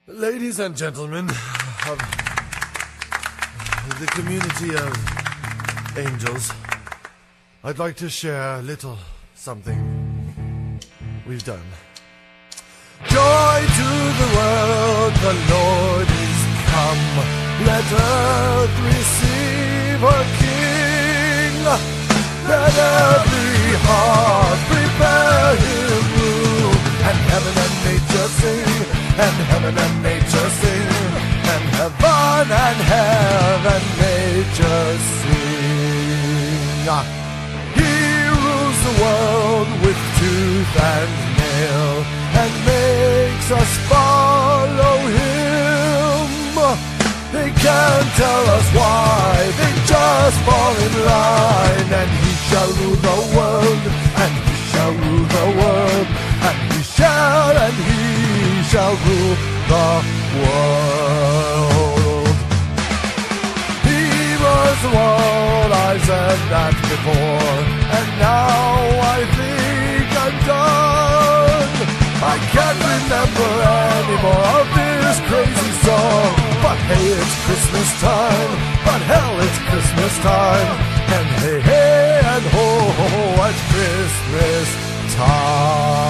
Ladies and gentlemen of the community of angels, I'd like to share a little something we've done. Joy to the world, the Lord is come. Let earth receive her King. Let every heart prepare him room. And heaven and nature sing, and heaven and nature sing, and heaven and nature sing. He rules the world with tooth and nail, and makes us follow him. They can't tell us why, they just fall in line. And he shall rule the world, and he shall rule the world, and he shall rule the world. He was the world, I said that before, and now I think I'm done. I can't remember anymore of this crazy song. But hey, it's Christmas time, but hell, it's Christmas time. And hey, hey, and ho, ho, ho, it's Christmas time.